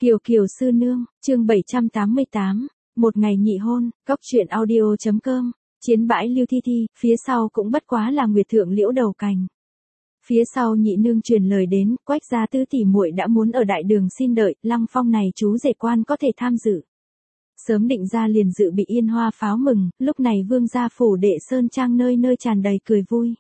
Kiều Kiều sư nương, chương 788, một ngày nhị hôn, cóc truyện audio.com, chiến bãi Lưu Thi Thi, phía sau cũng bất quá là Nguyệt Thượng Liễu đầu cành. Phía sau nhị nương truyền lời đến, Quách gia tứ tỷ muội đã muốn ở đại đường xin đợi, Lăng Phong này chú rể quan có thể tham dự. Sớm định ra liền dự bị yên hoa pháo mừng, lúc này vương gia phủ đệ sơn trang nơi nơi tràn đầy cười vui.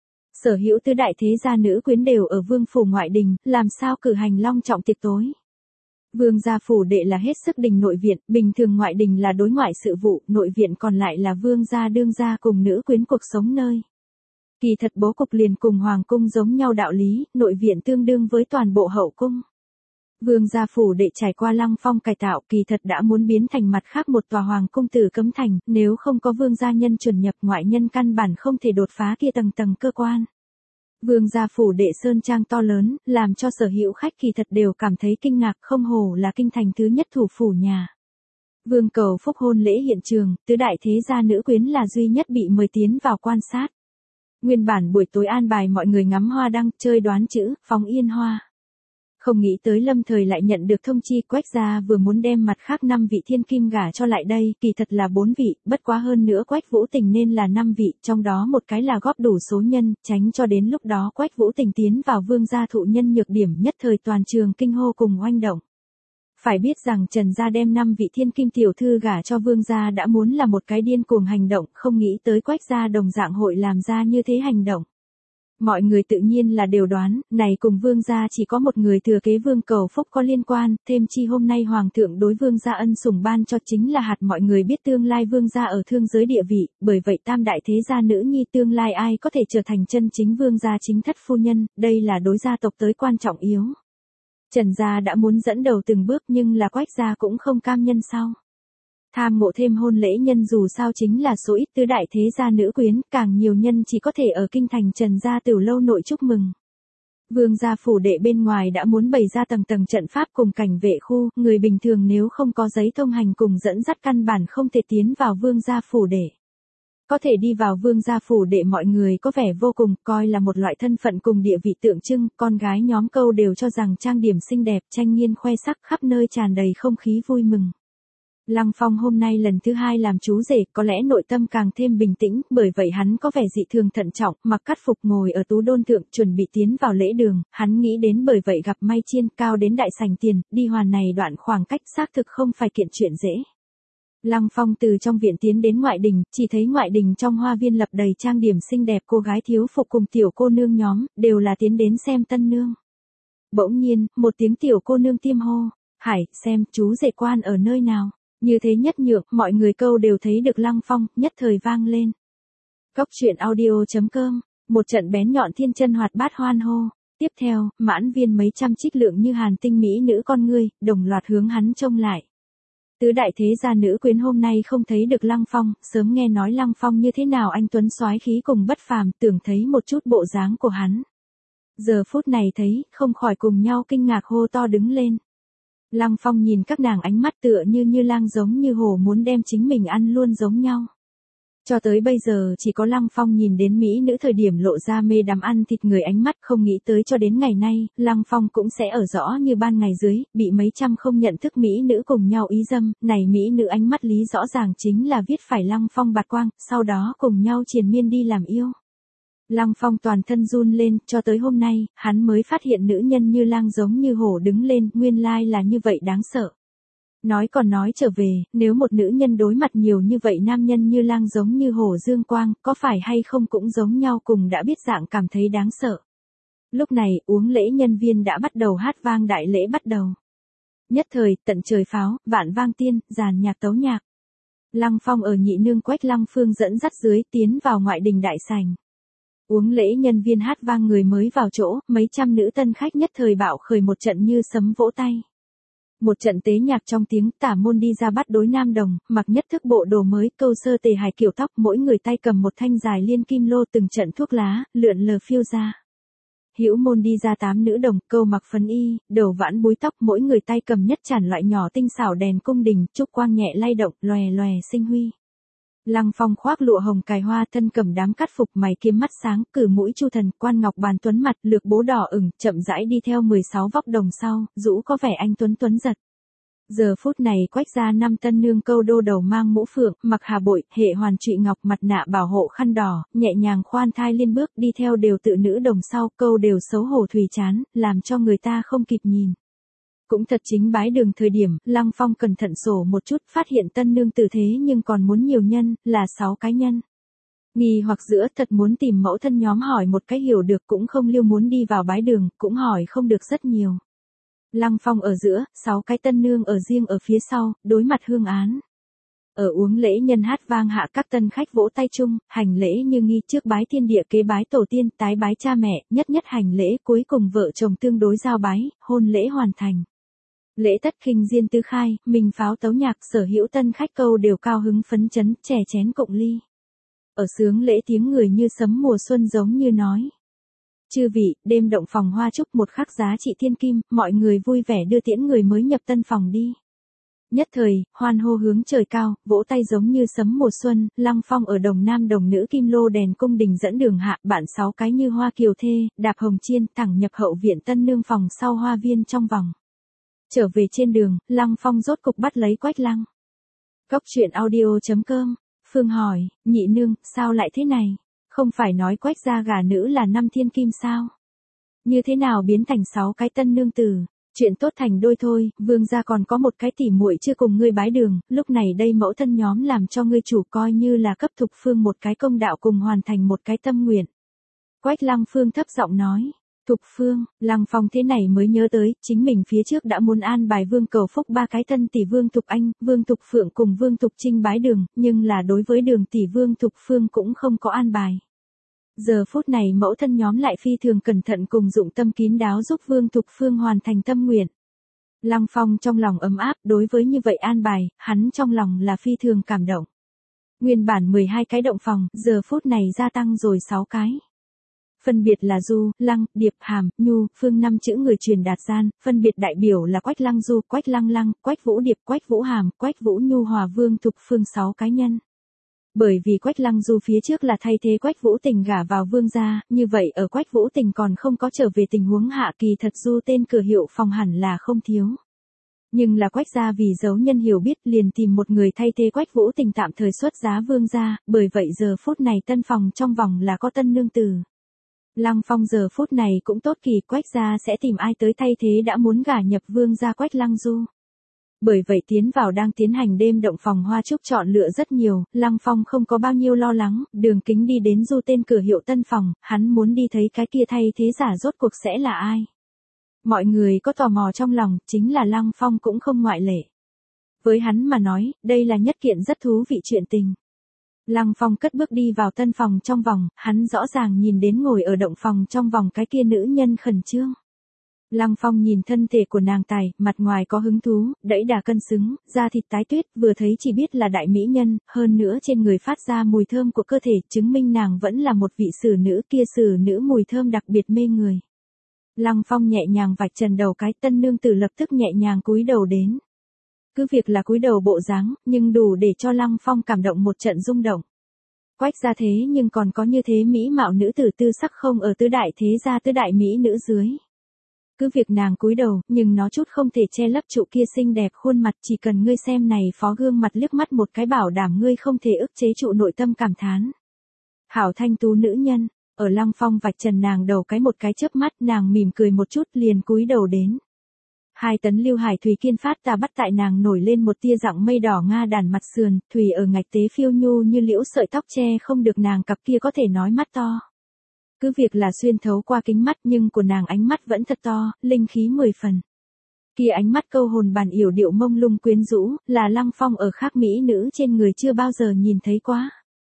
Sở hữu tứ đại thế gia nữ quyến đều ở vương phủ ngoại đình, làm sao cử hành long trọng tiệc tối. Vương gia phủ đệ là hết sức đình nội viện, bình thường ngoại đình là đối ngoại sự vụ, nội viện còn lại là vương gia đương gia cùng nữ quyến cuộc sống nơi. Kỳ thật bố cục liền cùng hoàng cung giống nhau đạo lý, nội viện tương đương với toàn bộ hậu cung. Vương gia phủ đệ trải qua Lăng Phong cải tạo, kỳ thật đã muốn biến thành mặt khác một tòa hoàng cung tử cấm thành, nếu không có vương gia nhân chuẩn nhập, ngoại nhân căn bản không thể đột phá kia tầng tầng cơ quan. Vương gia phủ đệ sơn trang to lớn, làm cho sở hữu khách kỳ thật đều cảm thấy kinh ngạc, không hổ là kinh thành thứ nhất thủ phủ nhà. Vương cầu phúc hôn lễ hiện trường, tứ đại thế gia nữ quyến là duy nhất bị mời tiến vào quan sát. Nguyên bản buổi tối an bài mọi người ngắm hoa đăng, chơi đoán chữ, phóng yên hoa. Không nghĩ tới lâm thời lại nhận được thông chi Quách gia vừa muốn đem mặt khác 5 vị thiên kim gả cho lại đây, kỳ thật là 4 vị, bất quá hơn nữa Quách Vũ Tình nên là 5 vị, trong đó một cái là góp đủ số nhân, tránh cho đến lúc đó Quách Vũ Tình tiến vào vương gia thụ nhân nhược điểm, nhất thời toàn trường kinh hô cùng oanh động. Phải biết rằng Trần gia đem 5 vị thiên kim tiểu thư gả cho vương gia đã muốn là một cái điên cuồng hành động, không nghĩ tới Quách gia đồng dạng hội làm ra như thế hành động. Mọi người tự nhiên là đều đoán, này cùng vương gia chỉ có một người thừa kế vương cầu phúc có liên quan, thêm chi hôm nay hoàng thượng đối vương gia ân sủng ban cho chính là hạt mọi người biết tương lai vương gia ở thương giới địa vị, bởi vậy tam đại thế gia nữ nhi tương lai ai có thể trở thành chân chính vương gia chính thất phu nhân, đây là đối gia tộc tới quan trọng yếu. Trần gia đã muốn dẫn đầu từng bước nhưng là Quách gia cũng không cam nhân sau. Tham mộ thêm hôn lễ nhân dù sao chính là số ít tứ đại thế gia nữ quyến, càng nhiều nhân chỉ có thể ở kinh thành Trần gia tiểu lâu nội chúc mừng. Vương gia phủ đệ bên ngoài đã muốn bày ra tầng tầng trận pháp cùng cảnh vệ khu, người bình thường nếu không có giấy thông hành cùng dẫn dắt căn bản không thể tiến vào vương gia phủ đệ. Có thể đi vào vương gia phủ đệ mọi người có vẻ vô cùng coi là một loại thân phận cùng địa vị tượng trưng, con gái nhóm câu đều cho rằng trang điểm xinh đẹp, tranh nghiên khoe sắc, khắp nơi tràn đầy không khí vui mừng. Lăng Phong hôm nay lần thứ 2 làm chú rể, có lẽ nội tâm càng thêm bình tĩnh, bởi vậy hắn có vẻ dị thường thận trọng, mặc cát phục ngồi ở tú đôn thượng, chuẩn bị tiến vào lễ đường, hắn nghĩ đến bởi vậy gặp May Chiên, cao đến đại sảnh tiền, đi hoàn này đoạn khoảng cách xác thực không phải kiện chuyện dễ. Lăng Phong từ trong viện tiến đến ngoại đình, chỉ thấy ngoại đình trong hoa viên lập đầy trang điểm xinh đẹp cô gái thiếu phục cùng tiểu cô nương nhóm, đều là tiến đến xem tân nương. Bỗng nhiên, một tiếng tiểu cô nương tiêm hô, "Hải, xem, chú rể quan ở nơi nào?" Như thế nhất nhượng, mọi người câu đều thấy được Lăng Phong, nhất thời vang lên. Cóc truyện audio.com, một trận bén nhọn thiên chân hoạt bát hoan hô. Tiếp theo, mãn viên mấy trăm trích lượng như hàn tinh mỹ nữ con ngươi, đồng loạt hướng hắn trông lại. Tứ đại thế gia nữ quyến hôm nay không thấy được Lăng Phong, sớm nghe nói Lăng Phong như thế nào anh tuấn soái khí cùng bất phàm, tưởng thấy một chút bộ dáng của hắn. Giờ phút này thấy, không khỏi cùng nhau kinh ngạc hô to đứng lên. Lăng Phong nhìn các nàng ánh mắt tựa như lang giống như hổ muốn đem chính mình ăn luôn giống nhau. Cho tới bây giờ chỉ có Lăng Phong nhìn đến mỹ nữ thời điểm lộ ra mê đắm ăn thịt người ánh mắt, không nghĩ tới cho đến ngày nay, Lăng Phong cũng sẽ ở rõ như ban ngày dưới, bị mấy trăm không nhận thức mỹ nữ cùng nhau ý dâm, này mỹ nữ ánh mắt lý rõ ràng chính là viết phải Lăng Phong bạt quang, sau đó cùng nhau triền miên đi làm yêu. Lăng Phong toàn thân run lên, cho tới hôm nay, hắn mới phát hiện nữ nhân như lang giống như hổ đứng lên, nguyên lai là như vậy đáng sợ. Nói còn nói trở về, nếu một nữ nhân đối mặt nhiều như vậy nam nhân như lang giống như hổ dương quang, có phải hay không cũng giống nhau cùng đã biết dạng cảm thấy đáng sợ. Lúc này, uống lễ nhân viên đã bắt đầu hát vang đại lễ bắt đầu. Nhất thời, tận trời pháo, vạn vang tiên, dàn nhạc tấu nhạc. Lăng Phong ở nhị nương Quách Lăng Phương dẫn dắt dưới, tiến vào ngoại đình đại sảnh. Uống lễ nhân viên hát vang người mới vào chỗ, mấy trăm nữ tân khách nhất thời bạo khởi một trận như sấm vỗ tay. Một trận tế nhạc trong tiếng, tả môn đi ra bắt đối nam đồng, mặc nhất thức bộ đồ mới, câu sơ tề hài kiểu tóc, mỗi người tay cầm một thanh dài liên kim lô, từng trận thuốc lá, lượn lờ phiêu ra. Hữu môn đi ra 8 nữ đồng, câu mặc phấn y, đầu vãn búi tóc, mỗi người tay cầm nhất chản loại nhỏ tinh xảo đèn cung đình, trúc quang nhẹ lay động, lòe lòe sinh huy. Lăng Phong khoác lụa hồng cài hoa, thân cầm đám cát phục, mày kiếm mắt sáng, cử mũi chu thần, quan ngọc bàn tuấn mặt, lược bố đỏ ửng, chậm rãi đi theo 16 vóc đồng sau, rũ có vẻ anh tuấn tuấn giật. Giờ phút này Quách gia năm tân nương câu đô đầu mang mũ phượng, mặc hà bội, hệ hoàn trụy ngọc, mặt nạ bảo hộ khăn đỏ, nhẹ nhàng khoan thai liên bước đi theo đều tự nữ đồng sau, câu đều xấu hổ thùy chán, làm cho người ta không kịp nhìn. Cũng thật chính bái đường thời điểm, Lăng Phong cẩn thận sổ một chút, phát hiện tân nương tử thế nhưng còn muốn nhiều nhân, là 6 cái nhân. Nghi hoặc giữa thật muốn tìm mẫu thân nhóm hỏi một cái hiểu được cũng không liêu muốn đi vào bái đường, cũng hỏi không được rất nhiều. Lăng Phong ở giữa, 6 cái tân nương ở riêng ở phía sau, đối mặt hương án. Ở uống lễ nhân hát vang hạ các tân khách vỗ tay chung, hành lễ như nghi trước bái thiên địa kế bái tổ tiên, tái bái cha mẹ, nhất nhất hành lễ cuối cùng vợ chồng tương đối giao bái, hôn lễ hoàn thành. Lễ tất khinh diên tư khai, mình pháo tấu nhạc sở hữu tân khách câu đều cao hứng phấn chấn, chè chén cộng ly. Ở sướng lễ tiếng người như sấm mùa xuân giống như nói. Chư vị, đêm động phòng hoa chúc một khắc giá trị thiên kim, mọi người vui vẻ đưa tiễn người mới nhập tân phòng đi. Nhất thời, hoan hô hướng trời cao, vỗ tay giống như sấm mùa xuân, Lăng Phong ở đồng nam đồng nữ kim lô đèn cung đình dẫn đường hạ, bạn 6 cái như hoa kiều thê, đạp hồng chiên, thẳng nhập hậu viện tân nương phòng sau hoa viên trong vòng. Trở về trên đường, Lăng Phong rốt cục bắt lấy Quách Lăng. Cốc truyện audio.com, Phương hỏi, nhị nương, sao lại thế này? Không phải nói Quách gia gả nữ là 5 thiên kim sao? Như thế nào biến thành 6 cái tân nương tử? Chuyện tốt thành đôi thôi, vương gia còn có một cái tỉ muội chưa cùng ngươi bái đường, lúc này đây mẫu thân nhóm làm cho ngươi chủ coi như là cấp Thục Phương một cái công đạo cùng hoàn thành một cái tâm nguyện. Quách Lăng Phương thấp giọng nói. Thục Phương, Lăng Phong thế này mới nhớ tới, chính mình phía trước đã muốn an bài Vương Cầu Phúc 3 cái thân tỷ Vương Thục Anh, Vương Thục Phượng cùng Vương Thục Trinh bái đường, nhưng là đối với đường tỷ Vương Thục Phương cũng không có an bài. Giờ phút này mẫu thân nhóm lại phi thường cẩn thận cùng dụng tâm kín đáo giúp Vương Thục Phương hoàn thành tâm nguyện. Lăng Phong trong lòng ấm áp, đối với như vậy an bài, hắn trong lòng là phi thường cảm động. Nguyên bản 12 cái động phòng, giờ phút này gia tăng rồi 6 cái. Phân biệt là Du, Lăng, Điệp, Hàm, Nhu, Phương 5 chữ người truyền đạt gian, phân biệt đại biểu là Quách Lăng Du, Quách Lăng Lăng, Quách Vũ Điệp, Quách Vũ Hàm, Quách Vũ Nhu hòa Vương Thục Phương 6 cá nhân. Bởi vì Quách Lăng Du phía trước là thay thế Quách Vũ Tình gả vào Vương gia, như vậy ở Quách Vũ Tình còn không có trở về tình huống hạ kỳ thật Du tên cửa hiệu phòng hẳn là không thiếu. Nhưng là Quách gia vì giấu nhân hiểu biết liền tìm một người thay thế Quách Vũ Tình tạm thời xuất giá Vương gia, bởi vậy giờ phút này tân phòng trong vòng là có tân nương tử. Lăng Phong giờ phút này cũng tốt kỳ Quách gia sẽ tìm ai tới thay thế đã muốn gả nhập Vương gia Quách Lăng Du. Bởi vậy tiến vào đang tiến hành đêm động phòng hoa chúc chọn lựa rất nhiều, Lăng Phong không có bao nhiêu lo lắng, đường kính đi đến Du tên cửa hiệu tân phòng, hắn muốn đi thấy cái kia thay thế giả rốt cuộc sẽ là ai. Mọi người có tò mò trong lòng, chính là Lăng Phong cũng không ngoại lệ. Với hắn mà nói, đây là nhất kiện rất thú vị chuyện tình. Lăng Phong cất bước đi vào tân phòng trong vòng, hắn rõ ràng nhìn đến ngồi ở động phòng trong vòng cái kia nữ nhân khẩn trương. Lăng Phong nhìn thân thể của nàng tài, mặt ngoài có hứng thú, đẫy đà cân xứng, da thịt tái tuyết, vừa thấy chỉ biết là đại mỹ nhân, hơn nữa trên người phát ra mùi thơm của cơ thể, chứng minh nàng vẫn là một vị sử nữ, kia sử nữ mùi thơm đặc biệt mê người. Lăng Phong nhẹ nhàng vạch trần đầu cái tân nương tử lập tức nhẹ nhàng cúi đầu đến. Cứ việc là cúi đầu bộ dáng, nhưng đủ để cho Lăng Phong cảm động một trận rung động. Quách gia thế nhưng còn có như thế mỹ mạo nữ tử tư sắc không ở tứ đại thế gia tứ đại mỹ nữ dưới. Cứ việc nàng cúi đầu, nhưng nó chút không thể che lấp trụ kia xinh đẹp khuôn mặt, chỉ cần ngươi xem này phó gương mặt liếc mắt một cái bảo đảm ngươi không thể ức chế trụ nội tâm cảm thán. Hảo thanh tú nữ nhân, ở Lăng Phong vạch trần nàng đầu cái một cái chớp mắt, nàng mỉm cười một chút liền cúi đầu đến. 2 tấn lưu hải thủy kiên phát ta bắt tại nàng nổi lên một tia dạng mây đỏ nga đàn mặt sườn, thủy ở ngạch tế phiêu nhu như liễu sợi tóc che không được nàng cặp kia có thể nói mắt to. Cứ việc là xuyên thấu qua kính mắt nhưng của nàng ánh mắt vẫn thật to, linh khí 10 phần. Kia ánh mắt câu hồn bàn yểu điệu mông lung quyến rũ, là Lăng Phong ở khác mỹ nữ trên người chưa bao giờ nhìn thấy quá.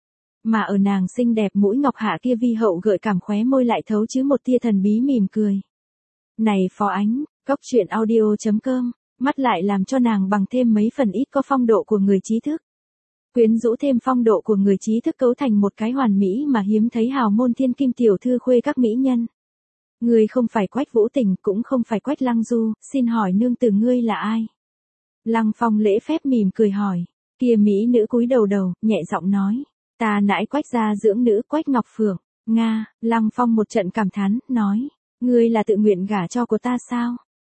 Mà ở nàng xinh đẹp mũi ngọc hạ kia vi hậu gợi cảm khóe môi lại thấu chứ một tia thần bí mỉm cười. Này phó ánh, cốc truyện audio.com, mắt lại làm cho nàng bằng thêm mấy phần ít có phong độ của người trí thức. Quyến rũ thêm phong độ của người trí thức cấu thành một cái hoàn mỹ mà hiếm thấy hào môn thiên kim tiểu thư khuê các mỹ nhân. Ngươi không phải Quách Vũ Tình, cũng không phải Quách Lăng Du, xin hỏi nương tử ngươi là ai? Lăng Phong lễ phép mỉm cười hỏi, kia mỹ nữ cúi đầu đầu, nhẹ giọng nói, ta nãi Quách gia dưỡng nữ Quách Ngọc Phượng. Nga, Lăng Phong một trận cảm thán, nói, ngươi là tự nguyện gả cho của ta sao?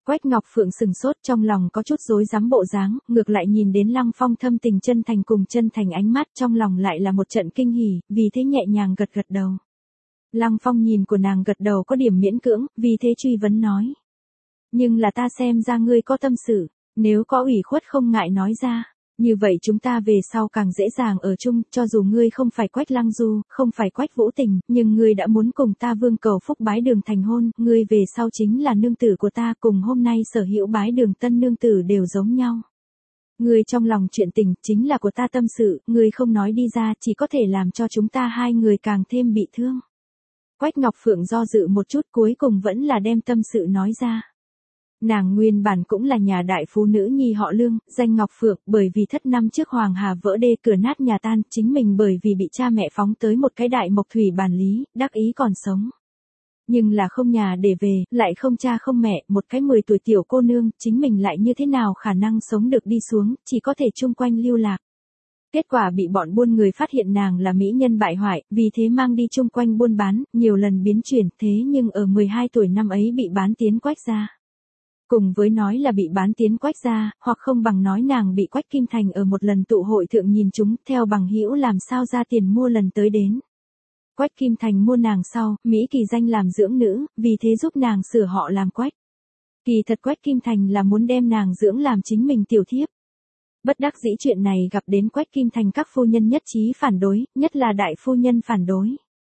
Quách Ngọc Phượng sừng sốt, trong lòng có chút rối rắm bộ dáng, ngược lại nhìn đến Lăng Phong thâm tình chân thành cùng chân thành ánh mắt, trong lòng lại là một trận kinh hỉ, vì thế nhẹ nhàng gật gật đầu. Lăng Phong nhìn của nàng gật đầu có điểm miễn cưỡng, vì thế truy vấn nói. Nhưng là ta xem ra ngươi có tâm sự, nếu có ủy khuất không ngại nói ra. Như vậy chúng ta về sau càng dễ dàng ở chung, cho dù ngươi không phải Quách Lăng Du, không phải Quách Vũ Tình, nhưng ngươi đã muốn cùng ta Vương Cầu Phúc bái đường thành hôn, ngươi về sau chính là nương tử của ta, cùng hôm nay sở hữu bái đường tân nương tử đều giống nhau. Ngươi trong lòng chuyện tình chính là của ta tâm sự, ngươi không nói đi ra chỉ có thể làm cho chúng ta hai người càng thêm bị thương. Quách Ngọc Phượng do dự một chút cuối cùng vẫn là đem tâm sự nói ra. Nàng nguyên bản cũng là nhà đại phú nữ nhi họ Lương, danh Ngọc Phượng, bởi vì thất năm trước Hoàng Hà vỡ đê cửa nát nhà tan, chính mình bởi vì bị cha mẹ phóng tới một cái đại mộc thủy bản lý, đắc ý còn sống. Nhưng là không nhà để về, lại không cha không mẹ, một cái 10 tuổi tiểu cô nương, chính mình lại như thế nào khả năng sống được đi xuống, chỉ có thể chung quanh lưu lạc. Kết quả bị bọn buôn người phát hiện nàng là mỹ nhân bại hoại, vì thế mang đi chung quanh buôn bán, nhiều lần biến chuyển, thế nhưng ở 12 tuổi năm ấy bị bán tiến Quách gia. Cùng với nói là bị bán tiến Quách gia, hoặc không bằng nói nàng bị Quách Kim Thành ở một lần tụ hội thượng nhìn chúng, theo bằng hữu làm sao ra tiền mua lần tới đến. Quách Kim Thành mua nàng sau, Mỹ kỳ danh làm dưỡng nữ, vì thế giúp nàng sửa họ làm Quách. Kỳ thật Quách Kim Thành là muốn đem nàng dưỡng làm chính mình tiểu thiếp. Bất đắc dĩ chuyện này gặp đến Quách Kim Thành các phu nhân nhất trí phản đối, nhất là đại phu nhân phản đối.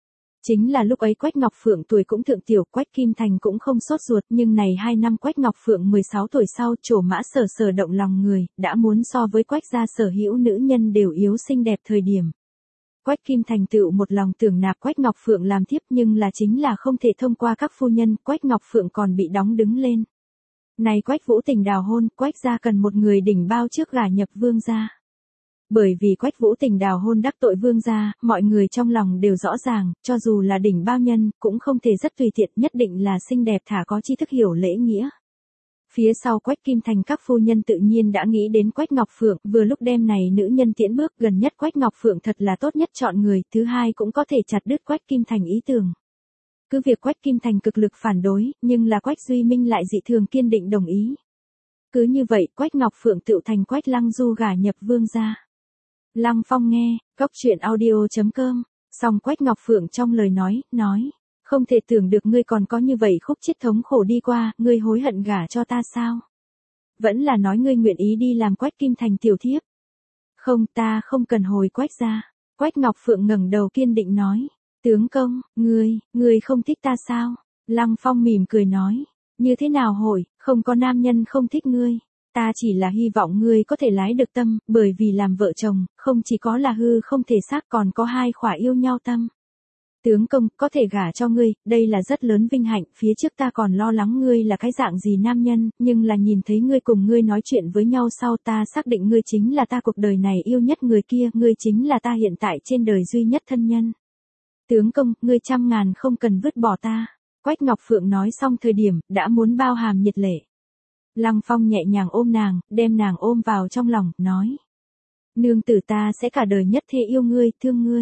Chính là lúc ấy Quách Ngọc Phượng tuổi cũng thượng tiểu, Quách Kim Thành cũng không sốt ruột, nhưng này 2 năm Quách Ngọc Phượng 16 tuổi sau trổ mã sở động lòng người, đã muốn so với Quách gia sở hữu nữ nhân đều yếu xinh đẹp thời điểm. Quách Kim Thành tựu một lòng tưởng nạp Quách Ngọc Phượng làm thiếp nhưng là chính là không thể thông qua các phu nhân, Quách Ngọc Phượng còn bị đóng đứng lên. Này Quách Vũ Tình đào hôn, Quách gia cần một người đỉnh bao trước gả nhập Vương gia. Bởi vì Quách Vũ Tình đào hôn đắc tội Vương gia, mọi người trong lòng đều rõ ràng, cho dù là đỉnh bao nhân, cũng không thể rất tùy tiện, nhất định là xinh đẹp thả có tri thức hiểu lễ nghĩa. Phía sau Quách Kim Thành các phu nhân tự nhiên đã nghĩ đến Quách Ngọc Phượng, vừa lúc đêm này nữ nhân tiễn bước, gần nhất Quách Ngọc Phượng thật là tốt nhất chọn người, thứ hai cũng có thể chặt đứt Quách Kim Thành ý tưởng. Cứ việc Quách Kim Thành cực lực phản đối, nhưng là Quách Duy Minh lại dị thường kiên định đồng ý. Cứ như vậy, Quách Ngọc Phượng tựu thành Quách Lăng Du gả nhập Vương gia. Lăng Phong nghe, cốc truyện audio.com, xong Quách Ngọc Phượng trong lời nói, không thể tưởng được ngươi còn có như vậy khúc chiết thống khổ đi qua, ngươi hối hận gả cho ta sao? Vẫn là nói ngươi nguyện ý đi làm Quách Kim Thành tiểu thiếp. Không, ta không cần hồi Quách gia. Quách Ngọc Phượng ngẩng đầu kiên định nói, tướng công, ngươi không thích ta sao? Lăng Phong mỉm cười nói, như thế nào hồi, không có nam nhân không thích ngươi. Ta chỉ là hy vọng ngươi có thể lái được tâm, bởi vì làm vợ chồng, không chỉ có là hư không thể xác còn có hai khỏa yêu nhau tâm. Tướng công, có thể gả cho ngươi, đây là rất lớn vinh hạnh, phía trước ta còn lo lắng ngươi là cái dạng gì nam nhân, nhưng là nhìn thấy ngươi cùng ngươi nói chuyện với nhau sau ta xác định ngươi chính là ta cuộc đời này yêu nhất người kia, ngươi chính là ta hiện tại trên đời duy nhất thân nhân. Tướng công, ngươi 100.000 không cần vứt bỏ ta. Quách Ngọc Phượng nói xong thời điểm, đã muốn bao hàm nhiệt lệ. Lăng Phong nhẹ nhàng ôm nàng, đem nàng ôm vào trong lòng, nói. Nương tử ta sẽ cả đời nhất thế yêu ngươi, thương ngươi.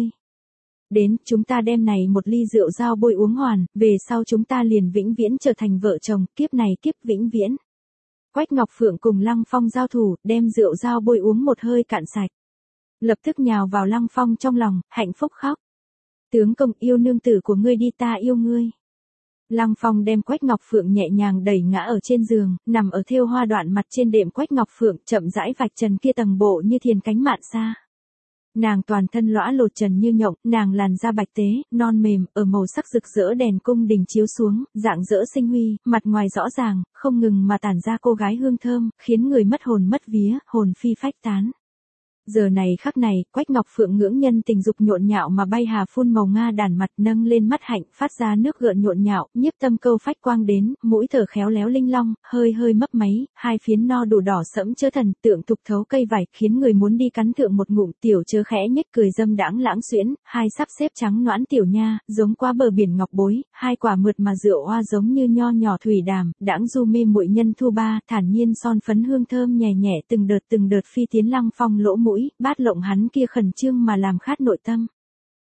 Đến, chúng ta đem này một ly rượu dao bôi uống hoàn, về sau chúng ta liền vĩnh viễn trở thành vợ chồng, kiếp này kiếp vĩnh viễn. Quách Ngọc Phượng cùng Lăng Phong giao thủ, đem rượu dao bôi uống một hơi cạn sạch. Lập tức nhào vào Lăng Phong trong lòng, hạnh phúc khóc. Tướng công, yêu nương tử của ngươi đi, ta yêu ngươi. Lăng Phong đem Quách Ngọc Phượng nhẹ nhàng đẩy ngã ở trên giường, nằm ở thêu hoa đoạn mặt trên đệm Quách Ngọc Phượng, chậm rãi vạch trần kia tầng bộ như thiền cánh mạn xa. Nàng toàn thân lõa lột trần như nhộng, nàng làn da bạch tế, non mềm, ở màu sắc rực rỡ đèn cung đình chiếu xuống, dạng dỡ sinh huy, mặt ngoài rõ ràng, không ngừng mà tản ra cô gái hương thơm, khiến người mất hồn mất vía, hồn phi phách tán. Giờ này khắc này, Quách Ngọc Phượng ngưỡng nhân tình dục nhộn nhạo mà bay hà phun màu nga đàn mặt nâng lên mắt hạnh, phát ra nước gợn nhộn nhạo, nhiếp tâm câu phách quang đến, mũi thở khéo léo linh long, hơi hơi mấp máy, hai phiến no đủ đỏ sẫm chớ thần, tượng tục thấu cây vải, khiến người muốn đi cắn thượng một ngụm, tiểu chớ khẽ nhếch cười dâm đãng lãng xuyễn, hai sắp xếp trắng noãn tiểu nha, giống qua bờ biển ngọc bối, hai quả mượt mà rượu hoa giống như nho nhỏ thủy đàm, đãng du mê muội nhân thu ba, thản nhiên son phấn hương thơm nhẹ nhẹ từng đợt phi tiến Lăng Phong lỗ mũi, bát lộng hắn kia khẩn trương mà làm khát nội tâm.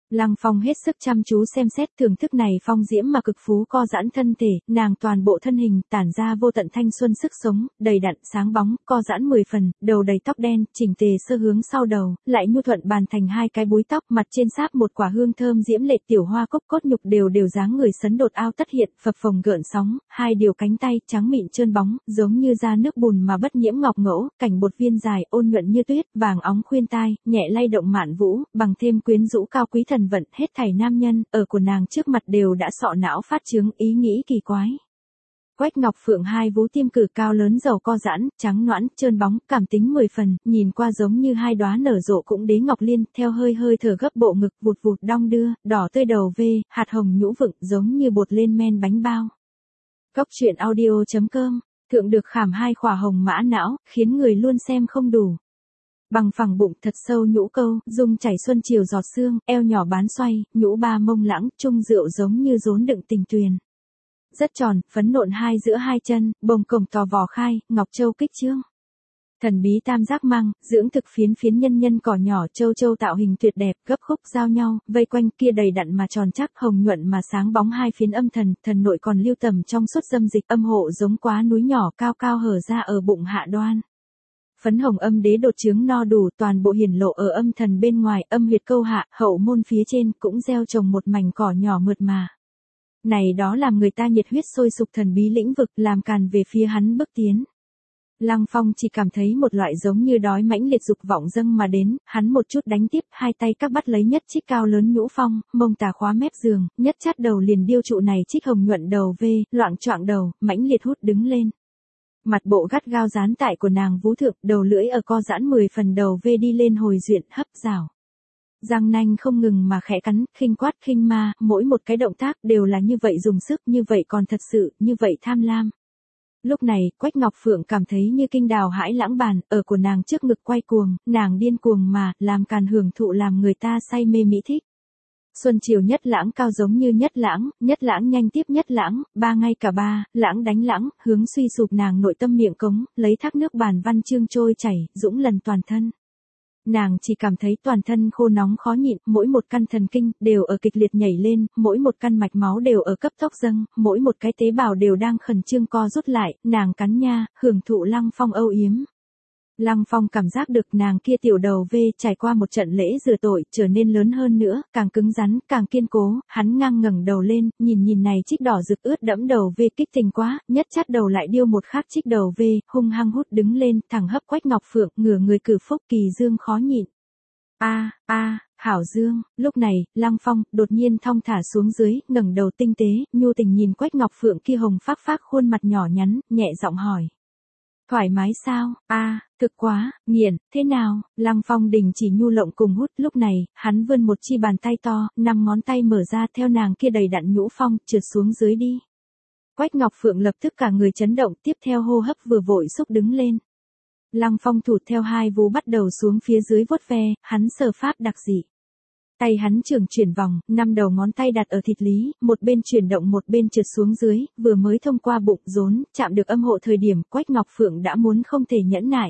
Lăng Phong hết sức chăm chú xem xét thưởng thức này phong diễm mà cực phú co giãn thân thể, nàng toàn bộ thân hình tản ra vô tận thanh xuân sức sống, đầy đặn sáng bóng, co giãn 10 phần, đầu đầy tóc đen, chỉnh tề sơ hướng sau đầu, lại nhu thuận bàn thành hai cái búi tóc, mặt trên sáp một quả hương thơm diễm lệ, tiểu hoa cúc cốt nhục đều đều dáng người sấn đột ao tất hiện, phập phồng gợn sóng, hai điều cánh tay trắng mịn trơn bóng, giống như da nước bùn mà bất nhiễm ngọc ngẫu, cảnh bột viên dài ôn nhuận như tuyết, vàng óng khuyên tai, nhẹ lay động mạn vũ, bằng thêm quyến rũ cao quý thần vận, hết thảy nam nhân ở của nàng trước mặt đều đã sọ não phát chứng ý nghĩ kỳ quái. Quách Ngọc Phượng hai vú tiêm cử cao lớn giàu co giãn, trắng nõn, trơn bóng, cảm tính 10 phần, nhìn qua giống như hai đóa nở rộ cũng đế ngọc liên, theo hơi hơi thở gấp bộ ngực vụt vụt đong đưa, đỏ tươi đầu vê, hạt hồng nhũ vựng giống như bột lên men bánh bao. Cốc truyện audio.com, thượng được khảm hai khỏa hồng mã não, khiến người luôn xem không đủ. Bằng phẳng bụng thật sâu nhũ câu, dung chảy xuân chiều giọt sương, eo nhỏ bán xoay, nhũ ba mông lãng, trung rượu giống như rốn đựng tình tuyền. Rất tròn, phấn nộn hai giữa hai chân, bồng cổng tò vò khai, ngọc châu kích trương. Thần bí tam giác măng, dưỡng thực phiến phiến nhân nhân cỏ nhỏ châu châu tạo hình tuyệt đẹp, gấp khúc giao nhau, vây quanh kia đầy đặn mà tròn chắc, hồng nhuận mà sáng bóng hai phiến âm thần, thần nội còn lưu tầm trong suốt dâm dịch, âm hộ giống quá núi nhỏ cao cao hở ra ở bụng hạ đoan. Phấn hồng âm đế đột trướng no đủ, toàn bộ hiển lộ ở âm thần bên ngoài, âm huyệt câu hạ, hậu môn phía trên cũng gieo trồng một mảnh cỏ nhỏ mượt mà. Này đó làm người ta nhiệt huyết sôi sục, thần bí lĩnh vực, làm càn về phía hắn bước tiến. Lăng Phong chỉ cảm thấy một loại giống như đói mãnh liệt dục vọng dâng mà đến, hắn một chút đánh tiếp, hai tay các bắt lấy nhất trích cao lớn nhũ phong, mông tà khóa mép giường, nhất chát đầu liền điêu trụ này trích hồng nhuận đầu vê, loạng choạng đầu, mãnh liệt hút đứng lên. Mặt bộ gắt gao dán tại của nàng vú thượng, đầu lưỡi ở co giãn 10 phần đầu vê đi lên hồi duyện, hấp rào. Răng nanh không ngừng mà khẽ cắn, khinh quát khinh ma, mỗi một cái động tác đều là như vậy dùng sức, như vậy còn thật sự, như vậy tham lam. Lúc này, Quách Ngọc Phượng cảm thấy như kinh đào hãi lãng bàn, ở của nàng trước ngực quay cuồng, nàng điên cuồng mà, làm càn hưởng thụ làm người ta say mê mỹ thích. Xuân chiều nhất lãng cao giống như nhất lãng nhanh tiếp nhất lãng, ba ngay cả ba, lãng đánh lãng, hướng suy sụp nàng nội tâm miệng cống, lấy thác nước bàn văn chương trôi chảy, dũng lần toàn thân. Nàng chỉ cảm thấy toàn thân khô nóng khó nhịn, mỗi một căn thần kinh đều ở kịch liệt nhảy lên, mỗi một căn mạch máu đều ở cấp tốc dâng, mỗi một cái tế bào đều đang khẩn trương co rút lại, nàng cắn nha, hưởng thụ Lăng Phong âu yếm. Lăng Phong cảm giác được nàng kia tiểu đầu vê trải qua một trận lễ rửa tội, trở nên lớn hơn nữa, càng cứng rắn, càng kiên cố, hắn ngang ngẩng đầu lên, nhìn này trích đỏ rực ướt đẫm đầu vê kích tình quá, nhất chát đầu lại điêu một khác trích đầu vê, hung hăng hút đứng lên, thẳng hấp Quách Ngọc Phượng, ngửa người cử phúc kỳ dương khó nhịn. Hảo dương, lúc này, Lăng Phong, đột nhiên thong thả xuống dưới, ngẩng đầu tinh tế, nhu tình nhìn Quách Ngọc Phượng kia hồng phác phác khuôn mặt nhỏ nhắn, nhẹ giọng hỏi. Thoải mái sao? Thực quá, nghiền, thế nào? Lăng Phong đình chỉ nhu lộng cùng hút, lúc này, hắn vươn một chi bàn tay to, 5 ngón tay mở ra theo nàng kia đầy đặn nhũ phong, trượt xuống dưới đi. Quách Ngọc Phượng lập tức cả người chấn động, tiếp theo hô hấp vừa vội xúc đứng lên. Lăng Phong thụt theo hai vú bắt đầu xuống phía dưới vuốt ve, hắn sở pháp đặc dị. Tay hắn trường chuyển vòng, 5 đầu ngón tay đặt ở thịt lý, một bên chuyển động một bên trượt xuống dưới, vừa mới thông qua bụng rốn, chạm được âm hộ thời điểm, Quách Ngọc Phượng đã muốn không thể nhẫn nại.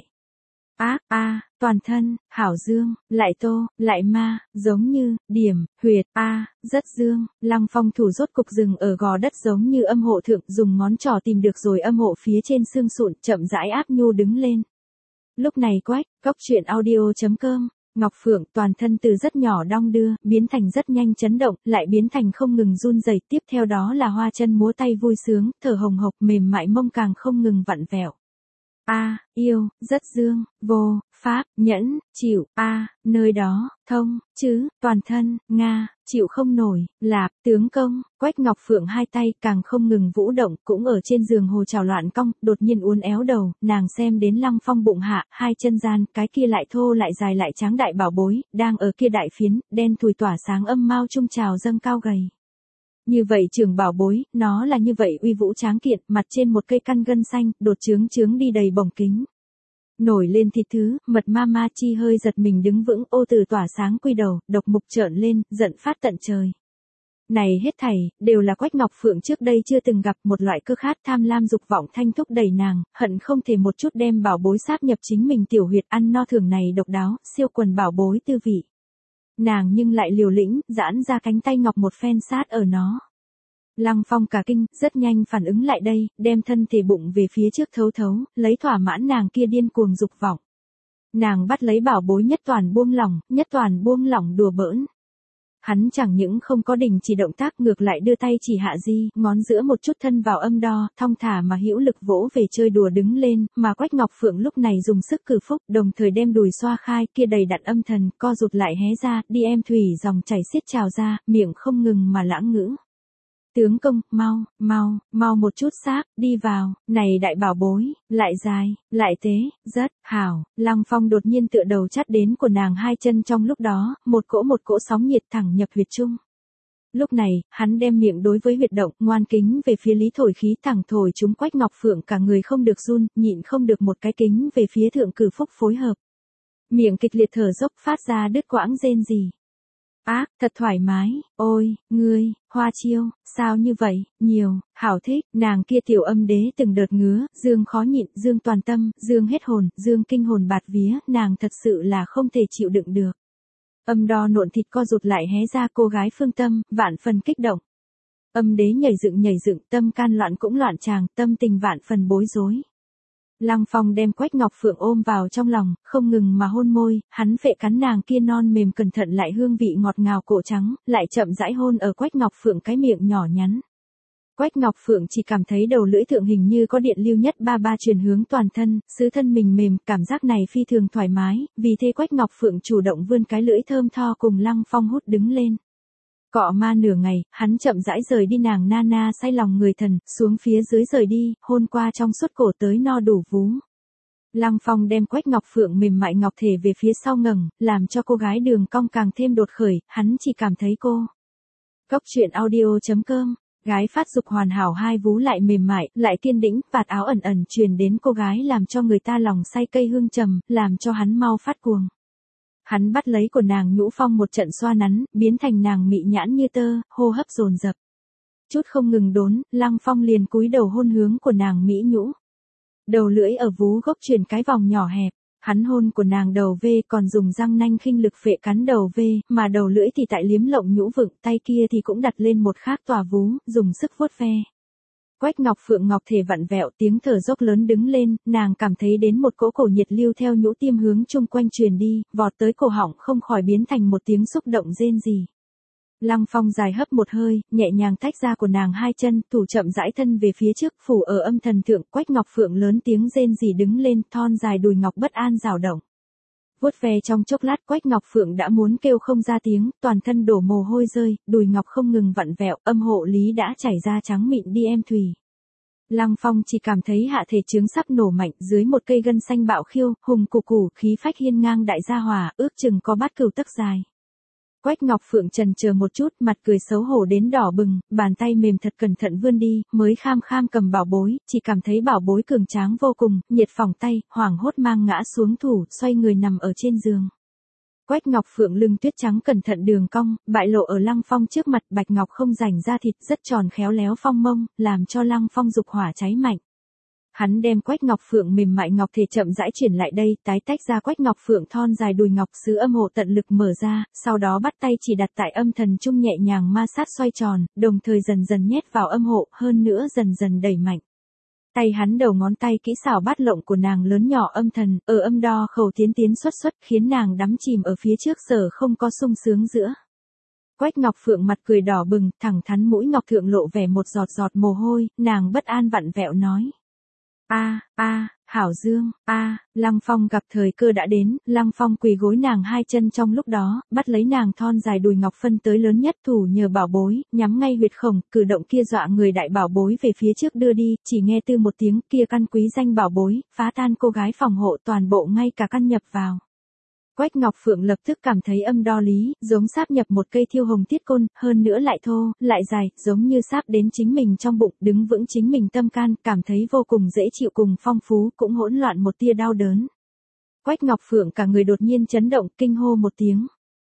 Toàn thân, hảo dương, lại tô, lại ma, giống như, điểm, huyệt, rất dương. Lăng Phong thủ rốt cục rừng ở gò đất giống như âm hộ thượng, dùng ngón trỏ tìm được rồi âm hộ phía trên xương sụn, chậm rãi áp nhu đứng lên. Lúc này Quách, Cốc truyện audio.com, Ngọc Phượng toàn thân từ rất nhỏ đong đưa, biến thành rất nhanh chấn động, lại biến thành không ngừng run rẩy, tiếp theo đó là hoa chân múa tay vui sướng, thở hồng hộc, mềm mại mông càng không ngừng vặn vẹo. Yêu, rất dương, vô, pháp, nhẫn, chịu, nơi đó, thông, chứ, toàn thân, nga, chịu không nổi, lạp, tướng công, Quách Ngọc Phượng hai tay càng không ngừng vũ động, cũng ở trên giường hồ trào loạn cong, đột nhiên uốn éo đầu, nàng xem đến Lăng Phong bụng hạ, hai chân gian, cái kia lại thô lại dài lại tráng đại bảo bối, đang ở kia đại phiến, đen thùi tỏa sáng âm mao trung trào dâng cao gầy. Như vậy trường bảo bối, nó là như vậy uy vũ tráng kiện, mặt trên một cây căn gân xanh, đột chướng đi đầy bồng kính. Nổi lên thịt thứ, mật ma ma chi hơi giật mình đứng vững, ô từ tỏa sáng quy đầu, độc mục trợn lên, giận phát tận trời. Này hết thảy, đều là Quách Ngọc Phượng trước đây chưa từng gặp, một loại cơ khát tham lam dục vọng thanh thúc đẩy nàng, hận không thể một chút đem bảo bối sáp nhập chính mình tiểu huyệt, ăn no thường này độc đáo, siêu quần bảo bối tư vị. nàng nhưng lại liều lĩnh, giãn ra cánh tay ngọc một phen sát ở nó. Lăng Phong cả kinh, rất nhanh phản ứng lại đây, đem thân thể bụng về phía trước thấu thấu, lấy thỏa mãn nàng kia điên cuồng dục vọng. Nàng bắt lấy bảo bối nhất toàn buông lỏng đùa bỡn. Hắn chẳng những không có đình chỉ động tác, ngược lại đưa tay chỉ hạ di, ngón giữa một chút thân vào âm đo, thong thả mà hữu lực vỗ về chơi đùa đứng lên, mà Quách Ngọc Phượng lúc này dùng sức cử phúc, đồng thời đem đùi xoa khai, kia đầy đặn âm thần, co rụt lại hé ra, đi em thủy dòng chảy xiết trào ra, miệng không ngừng mà lãng ngữ. Tướng công, mau một chút xác, đi vào, này đại bảo bối, lại dài, lại tế, rất, hảo. Lăng Phong đột nhiên tựa đầu chắt đến của nàng hai chân trong lúc đó, một cỗ sóng nhiệt thẳng nhập huyệt trung. Lúc này, hắn đem miệng đối với huyệt động, ngoan kính về phía lý thổi khí thẳng thổi chúng Quách Ngọc Phượng cả người không được run, nhịn không được một cái kính về phía thượng cử phúc phối hợp. Miệng kịch liệt thở dốc phát ra đứt quãng rên rỉ. Ác, thật thoải mái, ôi, ngươi, hoa chiêu, sao như vậy, nhiều, hảo thích, nàng kia tiểu âm đế từng đợt ngứa, dương khó nhịn, dương toàn tâm, dương hết hồn, dương kinh hồn bạt vía, nàng thật sự là không thể chịu đựng được. Âm đo nộn thịt co rụt lại hé ra cô gái phương tâm, vạn phần kích động. Âm đế nhảy dựng, tâm can loạn cũng loạn tràng, tâm tình vạn phần bối rối. Lăng Phong đem Quách Ngọc Phượng ôm vào trong lòng, không ngừng mà hôn môi, hắn phệ cắn nàng kia non mềm cẩn thận lại hương vị ngọt ngào cổ trắng, lại chậm rãi hôn ở Quách Ngọc Phượng cái miệng nhỏ nhắn. Quách Ngọc Phượng chỉ cảm thấy đầu lưỡi thượng hình như có điện lưu nhất ba truyền hướng toàn thân, sứ thân mình mềm, cảm giác này phi thường thoải mái, vì thế Quách Ngọc Phượng chủ động vươn cái lưỡi thơm tho cùng Lăng Phong hút đứng lên. Cọ ma nửa ngày, hắn chậm rãi rời đi nàng Nana say lòng người thần, xuống phía dưới rời đi, hôn qua trong suốt cổ tới no đủ vú. Lăng Phong đem Quách Ngọc Phượng mềm mại ngọc thể về phía sau ngẩng, làm cho cô gái đường cong càng thêm đột khởi, hắn chỉ cảm thấy cô. Góc truyện audio.com, gái phát dục hoàn hảo hai vú lại mềm mại, lại kiên đĩnh, vạt áo ẩn ẩn truyền đến cô gái làm cho người ta lòng say cây hương trầm, làm cho hắn mau phát cuồng. Hắn bắt lấy của nàng nhũ phong một trận xoa nắn, biến thành nàng mị nhãn như tơ, hô hấp dồn dập. Chút không ngừng đốn, Lăng Phong liền cúi đầu hôn hướng của nàng mỹ nhũ. Đầu lưỡi ở vú gốc chuyển cái vòng nhỏ hẹp, hắn hôn của nàng đầu V còn dùng răng nanh khinh lực phệ cắn đầu V, mà đầu lưỡi thì tại liếm lộng nhũ vựng, tay kia thì cũng đặt lên một khác tòa vú, dùng sức vuốt ve. Quách Ngọc Phượng ngọc thể vặn vẹo, tiếng thở dốc lớn đứng lên, nàng cảm thấy đến một cỗ cổ nhiệt lưu theo nhũ tiêm hướng chung quanh truyền đi, vọt tới cổ họng không khỏi biến thành một tiếng xúc động rên rỉ. Lăng Phong dài hấp một hơi, nhẹ nhàng tách ra của nàng hai chân, thủ chậm rãi thân về phía trước, phủ ở âm thần thượng, Quách Ngọc Phượng lớn tiếng rên rỉ đứng lên, thon dài đùi ngọc bất an rào động. Vuốt ve trong chốc lát Quách Ngọc Phượng đã muốn kêu không ra tiếng, toàn thân đổ mồ hôi rơi, đùi ngọc không ngừng vặn vẹo, âm hộ lý đã chảy ra trắng mịn đi em thùy. Lăng Phong chỉ cảm thấy hạ thể trướng sắp nổ mạnh, dưới một cây gân xanh bạo khiêu, hùng cù cù, khí phách hiên ngang đại gia hòa, ước chừng có bát cửu tấc dài. Quách Ngọc Phượng chần chờ một chút, mặt cười xấu hổ đến đỏ bừng, bàn tay mềm thật cẩn thận vươn đi, mới kham cầm bảo bối, chỉ cảm thấy bảo bối cường tráng vô cùng, nhiệt phỏng tay, hoảng hốt mang ngã xuống thủ, xoay người nằm ở trên giường. Quách Ngọc Phượng lưng tuyết trắng cẩn thận đường cong, bại lộ ở Lăng Phong trước mặt, bạch ngọc không rảnh ra thịt, rất tròn khéo léo phong mông, làm cho Lăng Phong dục hỏa cháy mạnh. Hắn đem Quách Ngọc Phượng mềm mại ngọc thể chậm rãi chuyển lại đây, tái tách ra Quách Ngọc Phượng thon dài đùi ngọc sứ âm hộ tận lực mở ra, sau đó bắt tay chỉ đặt tại âm thần trung nhẹ nhàng ma sát xoay tròn, đồng thời dần dần nhét vào âm hộ, hơn nữa dần dần đẩy mạnh. Tay hắn đầu ngón tay kỹ xảo bắt lộng của nàng lớn nhỏ âm thần, ở âm đo khẩu tiến xuất, khiến nàng đắm chìm ở phía trước sở không có sung sướng giữa. Quách Ngọc Phượng mặt cười đỏ bừng, thẳng thắn mũi ngọc thượng lộ vẻ một giọt mồ hôi, nàng bất an vặn vẹo nói. Hảo Dương, Lăng Phong gặp thời cơ đã đến, Lăng Phong quỳ gối nàng hai chân trong lúc đó, bắt lấy nàng thon dài đùi ngọc phân tới lớn nhất thủ nhờ bảo bối, nhắm ngay huyệt khổng, cử động kia dọa người đại bảo bối về phía trước đưa đi, chỉ nghe tư một tiếng kia căn quý danh bảo bối, phá tan cô gái phòng hộ toàn bộ ngay cả căn nhập vào. Quách Ngọc Phượng lập tức cảm thấy âm đo lý, giống sáp nhập một cây thiêu hồng tiết côn, hơn nữa lại thô, lại dài, giống như sáp đến chính mình trong bụng, đứng vững chính mình tâm can, cảm thấy vô cùng dễ chịu cùng phong phú, cũng hỗn loạn một tia đau đớn. Quách Ngọc Phượng cả người đột nhiên chấn động, kinh hô một tiếng.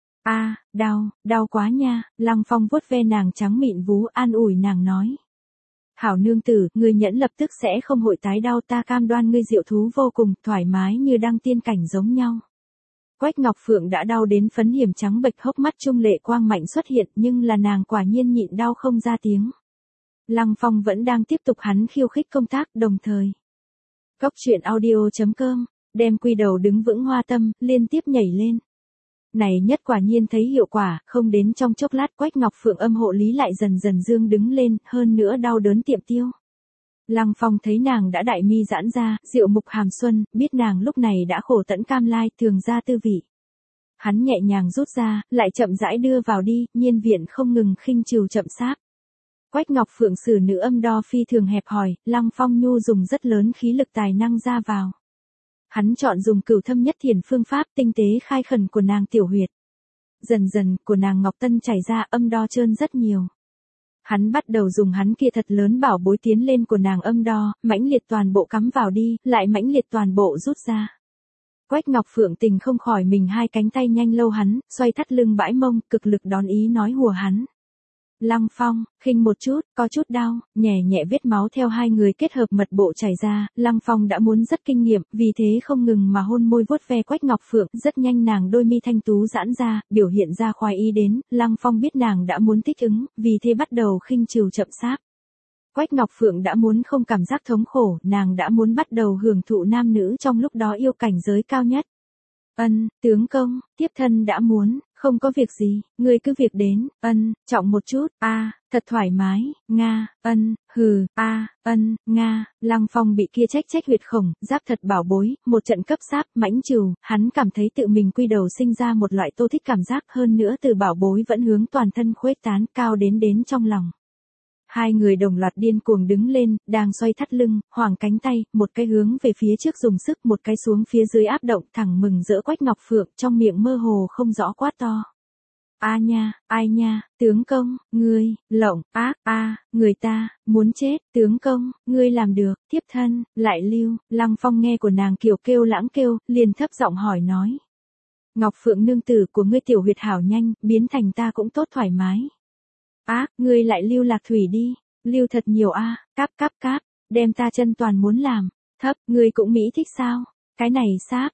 Đau quá nha, Lăng Phong vuốt ve nàng trắng mịn vú, an ủi nàng nói. Hảo nương tử, ngươi nhẫn lập tức sẽ không hội tái đau, ta cam đoan ngươi diệu thú vô cùng, thoải mái như đăng tiên cảnh giống nhau. Quách Ngọc Phượng đã đau đến phấn hiểm trắng bệch, hốc mắt trung lệ quang mạnh xuất hiện, nhưng là nàng quả nhiên nhịn đau không ra tiếng. Lăng Phong vẫn đang tiếp tục hắn khiêu khích công tác, đồng thời. Cốc truyện audio.com, đem quy đầu đứng vững Hoa Tâm, liên tiếp nhảy lên. Này nhất quả nhiên thấy hiệu quả, không đến trong chốc lát Quách Ngọc Phượng âm hộ lý lại dần dần dương đứng lên, hơn nữa đau đớn tiệm tiêu. Lăng Phong thấy nàng đã đại mi giãn ra, diệu mục hàm xuân, biết nàng lúc này đã khổ tẫn cam lai, thường ra tư vị. Hắn nhẹ nhàng rút ra, lại chậm rãi đưa vào đi, nhiên viện không ngừng khinh trừ chậm sáp. Quách Ngọc Phượng xử nữ âm đo phi thường hẹp hòi, Lăng Phong nhu dùng rất lớn khí lực tài năng ra vào. Hắn chọn dùng cửu thâm nhất thiền phương pháp tinh tế khai khẩn của nàng tiểu huyệt. Dần dần, của nàng Ngọc Tân chảy ra âm đo trơn rất nhiều. Hắn bắt đầu dùng hắn kia thật lớn bảo bối tiến lên của nàng âm đo, mãnh liệt toàn bộ cắm vào đi, lại mãnh liệt toàn bộ rút ra. Quách Ngọc Phượng tình không khỏi mình hai cánh tay nhanh lâu hắn, xoay thắt lưng bãi mông, cực lực đón ý nói hùa hắn. Lăng Phong, khinh một chút, có chút đau, nhẹ nhẹ vết máu theo hai người kết hợp mật bộ chảy ra, Lăng Phong đã muốn rất kinh nghiệm, vì thế không ngừng mà hôn môi vuốt ve Quách Ngọc Phượng, rất nhanh nàng đôi mi thanh tú giãn ra, biểu hiện ra khoái ý đến, Lăng Phong biết nàng đã muốn thích ứng, vì thế bắt đầu khinh trừ chậm sáp. Quách Ngọc Phượng đã muốn không cảm giác thống khổ, nàng đã muốn bắt đầu hưởng thụ nam nữ trong lúc đó yêu cảnh giới cao nhất. Tướng công, tiếp thân đã muốn, không có việc gì, ngươi cứ việc đến, trọng một chút, thật thoải mái, nga, nga, Lăng Phong bị kia trách huyệt khổng, giáp thật bảo bối, một trận cấp sáp, mãnh trừ, hắn cảm thấy tự mình quy đầu sinh ra một loại tô thích cảm giác, hơn nữa từ bảo bối vẫn hướng toàn thân khuếch tán cao đến trong lòng. Hai người đồng loạt điên cuồng đứng lên, đang xoay thắt lưng, hoảng cánh tay, một cái hướng về phía trước dùng sức, một cái xuống phía dưới áp động, thẳng mừng rỡ Quách Ngọc Phượng, trong miệng mơ hồ không rõ quát to. Ai nha, tướng công, ngươi, lộng, người ta, muốn chết, tướng công, ngươi làm được, tiếp thân, lại lưu, Lăng Phong nghe của nàng kiểu kêu lãng kêu, liền thấp giọng hỏi nói. Ngọc Phượng nương tử của ngươi tiểu huyệt hảo nhanh, biến thành ta cũng tốt thoải mái. Ngươi lại lưu lạc thủy đi, lưu thật nhiều cáp, đem ta chân toàn muốn làm, thấp, ngươi cũng mỹ thích sao? Cái này sáp,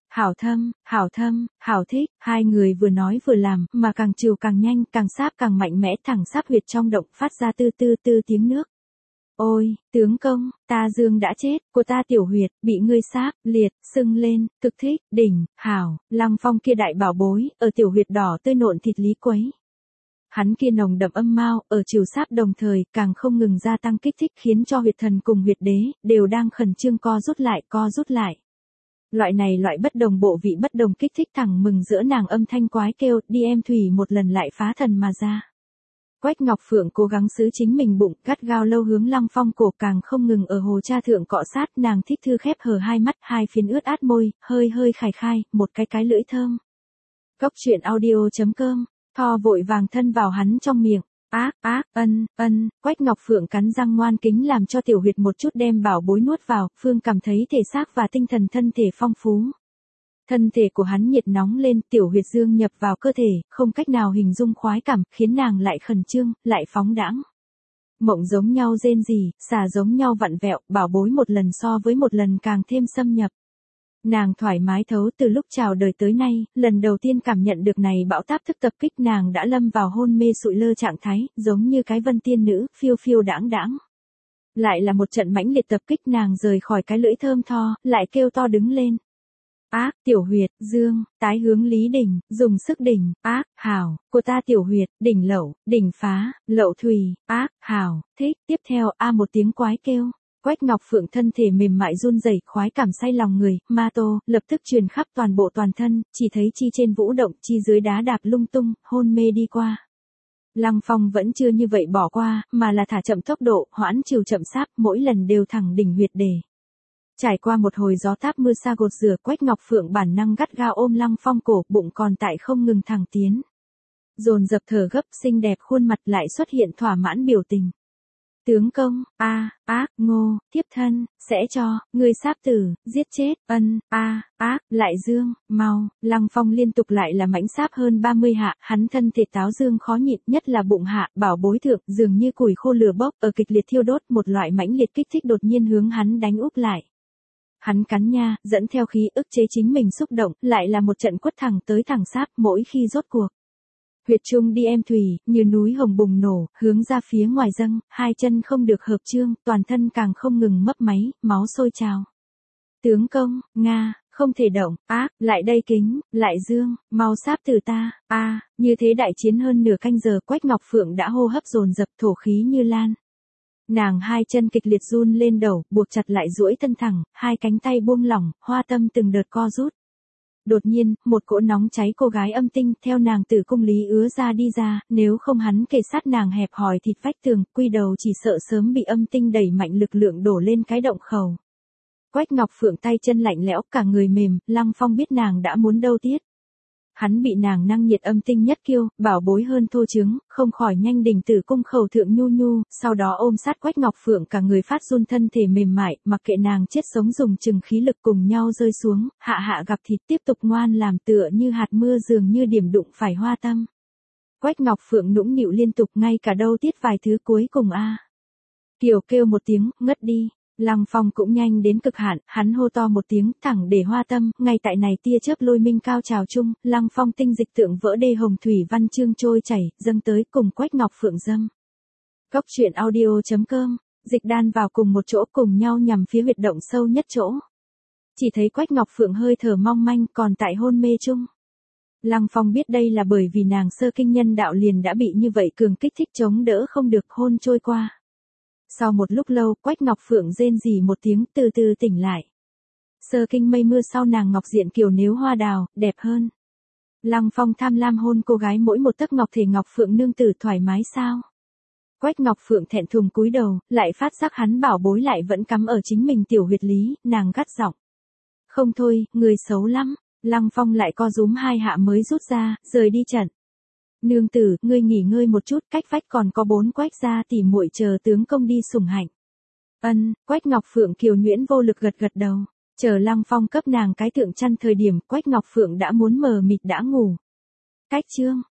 hảo thích, hai người vừa nói vừa làm, mà càng trừ càng nhanh, càng sáp càng mạnh mẽ, thẳng sáp huyệt trong động phát ra tư tiếng nước. Ôi, tướng công, ta dương đã chết, của ta tiểu huyệt, bị ngươi sáp, liệt, sưng lên, cực thích, đỉnh, hảo, Lăng Phong kia đại bảo bối, ở tiểu huyệt đỏ tươi nộn thịt lý quấy. Hắn kia nồng đậm âm mao, ở chiều sáp đồng thời, càng không ngừng gia tăng kích thích khiến cho huyệt thần cùng huyệt đế, đều đang khẩn trương co rút lại. Loại bất đồng bộ vị bất đồng kích thích thẳng mừng giữa nàng âm thanh quái kêu, đi em thủy một lần lại phá thần mà ra. Quách Ngọc Phượng cố gắng giữ chính mình bụng, gắt gao lâu hướng Lăng Phong cổ càng không ngừng ở hồ cha thượng cọ sát, nàng thích thư khép hờ hai mắt, hai phiến ướt át môi, hơi khải khai, một cái lưỡi thơm. Cốc truyện audio.com, Tho vội vàng thân vào hắn trong miệng. Quách Ngọc Phượng cắn răng ngoan kính làm cho tiểu huyệt một chút đem bảo bối nuốt vào, Phương cảm thấy thể xác và tinh thần thân thể phong phú. Thân thể của hắn nhiệt nóng lên, tiểu huyệt dương nhập vào cơ thể, không cách nào hình dung khoái cảm, khiến nàng lại khẩn trương, lại phóng đãng. Mộng giống nhau rên rỉ, xà giống nhau vặn vẹo, bảo bối một lần so với một lần càng thêm xâm nhập. Nàng thoải mái thấu từ lúc chào đời tới nay, lần đầu tiên cảm nhận được này bão táp thức tập kích, nàng đã lâm vào hôn mê sụi lơ trạng thái, giống như cái vân tiên nữ, phiêu đãng. Lại là một trận mãnh liệt tập kích, nàng rời khỏi cái lưỡi thơm tho, lại kêu to đứng lên. Tiểu huyệt, dương, tái hướng lý đỉnh, dùng sức đỉnh, hảo, của ta tiểu huyệt, đỉnh lẩu, đỉnh phá, lậu thùy, hảo, thích, tiếp theo, một tiếng quái kêu. Quách Ngọc Phượng thân thể mềm mại run rẩy, khoái cảm say lòng người, ma tô, lập tức truyền khắp toàn bộ toàn thân, chỉ thấy chi trên vũ động, chi dưới đá đạp lung tung, hôn mê đi qua. Lăng Phong vẫn chưa như vậy bỏ qua, mà là thả chậm tốc độ, hoãn chiều chậm sáp, mỗi lần đều thẳng đỉnh huyệt đề. Trải qua một hồi gió táp mưa sa gột rửa, Quách Ngọc Phượng bản năng gắt gao ôm Lăng Phong cổ, bụng còn tại không ngừng thẳng tiến. Dồn dập thở gấp, xinh đẹp khuôn mặt lại xuất hiện thỏa mãn biểu tình. Tướng công, ngô, tiếp thân, sẽ cho, ngươi sáp tử, giết chết, lại dương, mau, Lăng Phong liên tục lại là mãnh sáp hơn 30 hạ, hắn thân thể táo dương khó nhịn, nhất là bụng hạ, bảo bối thượng, dường như củi khô lửa bốc, ở kịch liệt thiêu đốt, một loại mãnh liệt kích thích đột nhiên hướng hắn đánh úp lại. Hắn cắn nha, dẫn theo khí ức chế chính mình xúc động, lại là một trận quất thẳng tới thẳng sáp mỗi khi rốt cuộc. Huyệt trung đi em thủy, như núi hồng bùng nổ, hướng ra phía ngoài dâng, hai chân không được hợp chương, toàn thân càng không ngừng mấp máy, máu sôi trào. Tướng công, Nga, không thể động, ác, lại đây kính, lại dương, mau sáp từ ta, như thế đại chiến hơn nửa canh giờ Quách Ngọc Phượng đã hô hấp dồn dập thổ khí như lan. Nàng hai chân kịch liệt run lên đầu, buộc chặt lại duỗi thân thẳng, hai cánh tay buông lỏng, hoa tâm từng đợt co rút. Đột nhiên, một cỗ nóng cháy cô gái âm tinh theo nàng từ cung lý ứa ra đi ra, nếu không hắn kề sát nàng hẹp hòi thịt vách tường, quy đầu chỉ sợ sớm bị âm tinh đẩy mạnh lực lượng đổ lên cái động khẩu. Quách Ngọc Phượng tay chân lạnh lẽo, cả người mềm, Lăng Phong biết nàng đã muốn đâu tiết. Hắn bị nàng năng nhiệt âm tinh nhất kiêu, bảo bối hơn thô trứng, không khỏi nhanh đỉnh tử cung khẩu thượng nhu nhu, sau đó ôm sát Quách Ngọc Phượng cả người phát run thân thể mềm mại, mặc kệ nàng chết sống dùng chừng khí lực cùng nhau rơi xuống, hạ hạ gặp thịt tiếp tục ngoan làm tựa như hạt mưa dường như điểm đụng phải hoa tâm. Quách Ngọc Phượng nũng nịu liên tục ngay cả đâu tiết vài thứ cuối cùng Kiều kêu một tiếng, ngất đi. Lăng Phong cũng nhanh đến cực hạn, hắn hô to một tiếng, thẳng để hoa tâm, ngay tại này tia chớp lôi minh cao trào chung, Lăng Phong tinh dịch tượng vỡ đê hồng thủy văn chương trôi chảy, dâng tới cùng Quách Ngọc Phượng dâm. Góc truyện audio.com, dịch đan vào cùng một chỗ cùng nhau nhằm phía huyệt động sâu nhất chỗ. Chỉ thấy Quách Ngọc Phượng hơi thở mong manh còn tại hôn mê chung. Lăng Phong biết đây là bởi vì nàng sơ kinh nhân đạo liền đã bị như vậy cường kích thích chống đỡ không được hôn trôi qua. Sau một lúc lâu, Quách Ngọc Phượng rên rỉ một tiếng từ từ tỉnh lại. Sơ kinh mây mưa sau nàng ngọc diện kiều nếu hoa đào, đẹp hơn. Lăng Phong tham lam hôn cô gái mỗi một tấc ngọc thể Ngọc Phượng nương tử thoải mái sao. Quách Ngọc Phượng thẹn thùng cúi đầu, lại phát giác hắn bảo bối lại vẫn cắm ở chính mình tiểu huyệt lý, nàng gắt giọng. Không thôi, người xấu lắm. Lăng Phong lại co rúm hai hạ mới rút ra, rời đi trận. Nương tử, ngươi nghỉ ngơi một chút, cách vách còn có 4 Quách gia tỉ muội chờ tướng công đi sủng hạnh. Ân, Quách Ngọc Phượng kiều nhuyễn vô lực gật gật đầu. Chờ Lăng Phong cấp nàng cái tượng chăn thời điểm, Quách Ngọc Phượng đã muốn mờ mịt đã ngủ. Cách chương